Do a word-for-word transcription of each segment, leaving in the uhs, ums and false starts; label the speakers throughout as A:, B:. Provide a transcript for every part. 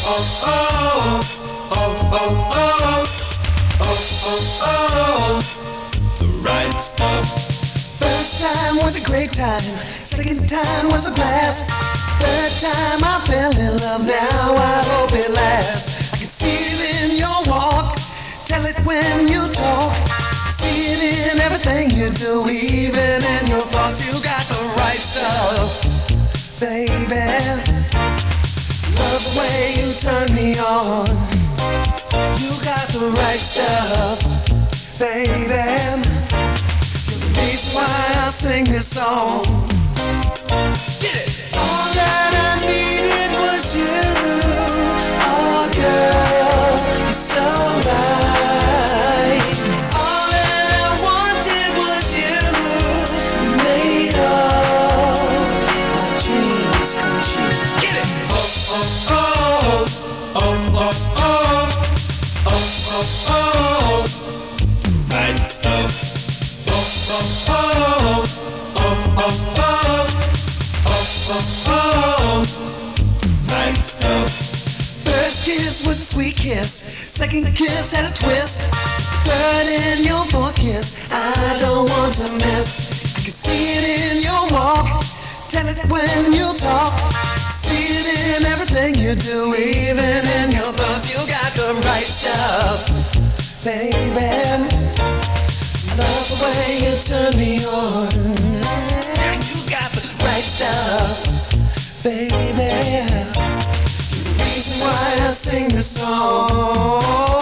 A: Right stuff.
B: First time was a great time. Second time was a blast. Third time I fell in love. Now I hope it lasts. I can see it in your walk. Tell it when you talk. See it in everything you do, even in your thoughts. You got the right stuff, baby. Love the way you turn me on. You got the right stuff, baby. Reason why I sing this song. Get it! All that I needed was you. Oh girl, you're so right. All that I wanted was you. You made all my dreams come true. Get it!
A: Oh, oh, oh, oh, oh, oh, oh, oh, oh, right stuff. Oh, oh, oh, oh, oh, oh, oh, right stuff.
B: First kiss was a sweet kiss. Second kiss had a twist. Third and your fourth kiss, I don't want to miss. I can see it in your walk. Tell it when you talk. See it in everything you do, even in your thoughts. You got the right stuff, baby. Love the way you turn me on. You got the right stuff, baby. The reason why I sing this song.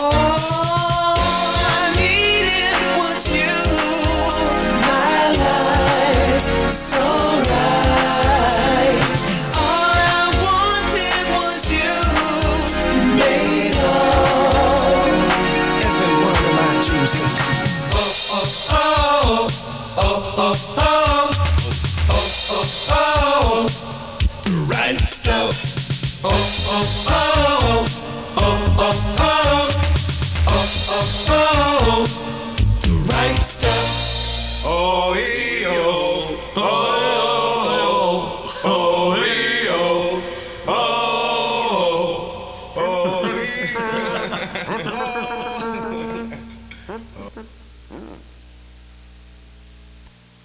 B: I needed was you. My life is so right. All I wanted was you. You made all every one of my dreams come true.
A: Oh, oh, oh, oh, oh.